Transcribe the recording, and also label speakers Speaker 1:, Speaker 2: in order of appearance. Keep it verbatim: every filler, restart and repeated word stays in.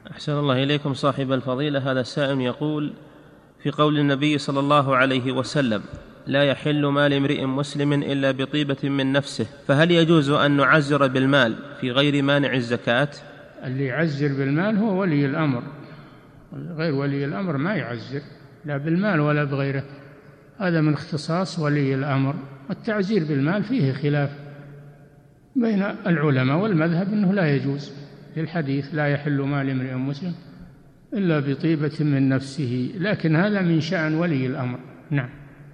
Speaker 1: أحسن الله إليكم صاحب الفضيلة. هذا السائل يقول: في قول النبي صلى الله عليه وسلم: لا يحل مال امرئ مسلم إلا بطيبة من نفسه، فهل يجوز أن نعزر بالمال في غير مانع الزكاة؟
Speaker 2: اللي يعزر بالمال هو ولي الأمر، غير ولي الأمر ما يعزر لا بالمال ولا بغيره، هذا من اختصاص ولي الأمر. والتعزير بالمال فيه خلاف بين العلماء، والمذهب أنه لا يجوز، للحديث: لا يحل مال امرئ مسلم إلا بطيبة من نفسه، لكن هذا من شأن ولي الأمر. نعم.